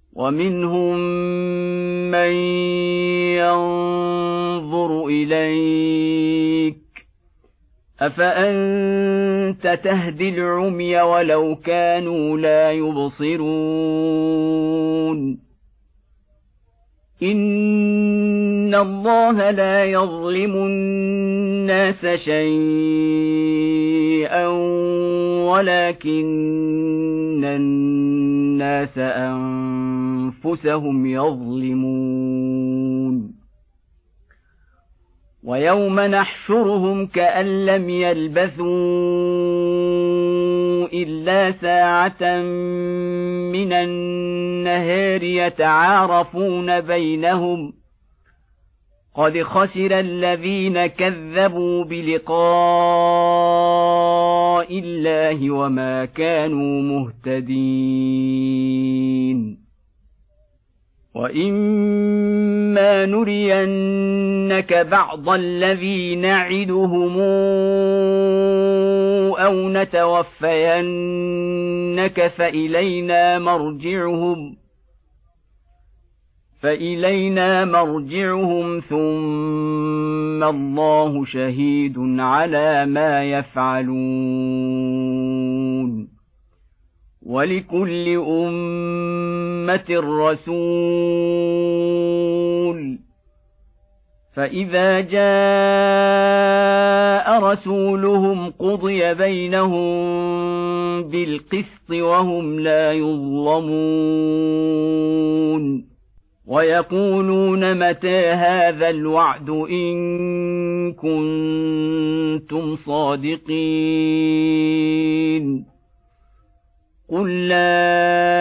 ومنهم من ينظر إليك أفأنت تهدي العمي ولو كانوا لا يبصرون إن الله لا يظلم الناس شيئا ولكن الناس أنفسهم يظلمون ويوم نحشرهم كأن لم يلبثوا إلا ساعة من النهار يتعارفون بينهم قد خسر الذين كذبوا بلقاء الله وما كانوا مهتدين وإما نرينك بعض الذي نعدهم أو نتوفينك فإلينا مرجعهم ثم الله شهيد على ما يفعلون ولكل أمة رسول فإذا جاء رسولهم قضي بينهم بالقسط وهم لا يظلمون ويقولون متى هذا الوعد إن كنتم صادقين قل لا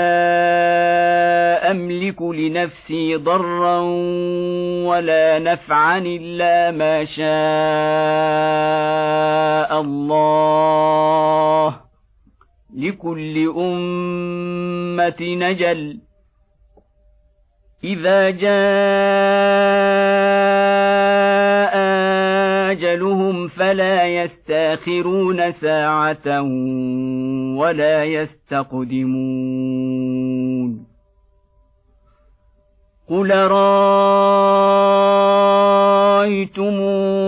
أملك لنفسي ضرا ولا نفعا إلا ما شاء الله لكل أمة نجل إذا جاء أجلهم فلا يستأخرون ساعة ولا يستقدمون قل رأيتم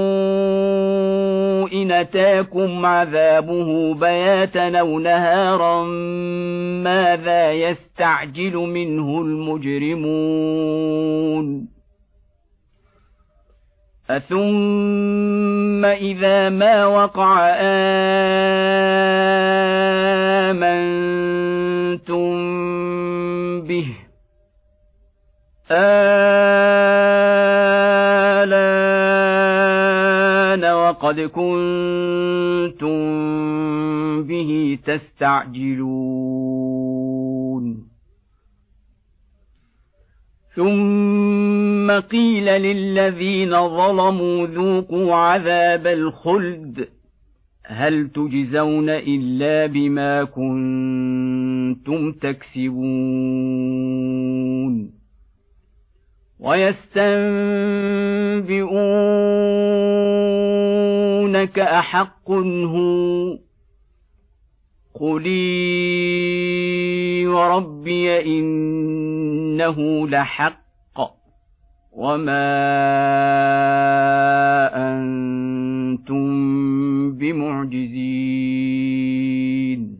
إن أتاكم عذابه بياتا أو نهارا ماذا يستعجل منه المجرمون أثم إذا ما وقع آمنتم به آلان وقد كنتم به تستعجلون ثم قيل للذين ظلموا ذوقوا عذاب الخلد هل تجزون إلا بما كنتم تكسبون ويستنبئونك أحق هو قل وربي إنه لحق وما أنتم بمعجزين